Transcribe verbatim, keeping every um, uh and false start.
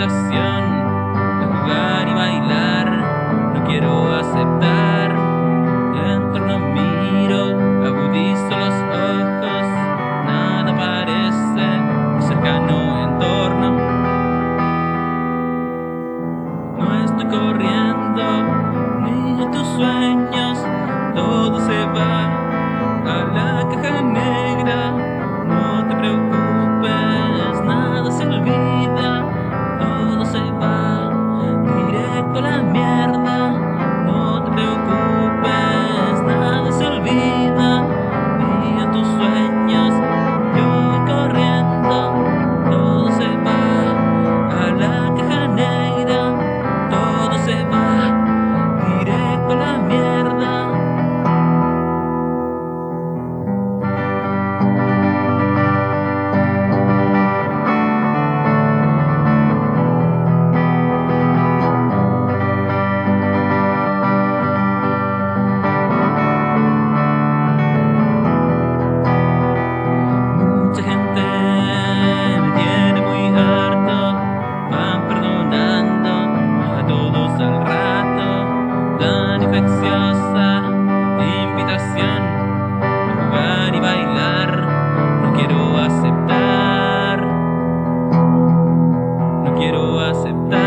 invitación a jugar y bailar. No quiero aceptar. En torno miro, agudizo los ojos. Nada parece cercano en torno. No estoy corriendo ni en tus sueños. Todo se va a la caja negra. No te preocupes, nada se olvida. Todo se va directo a la mierda. No te preocupes, nada se olvida. Ni en tus sueños yo voy corriendo. Todo se va a la caja negra. Todo se va directo a la mierda. Infecciosa invitación a jugar y bailar. No quiero aceptar, no quiero aceptar.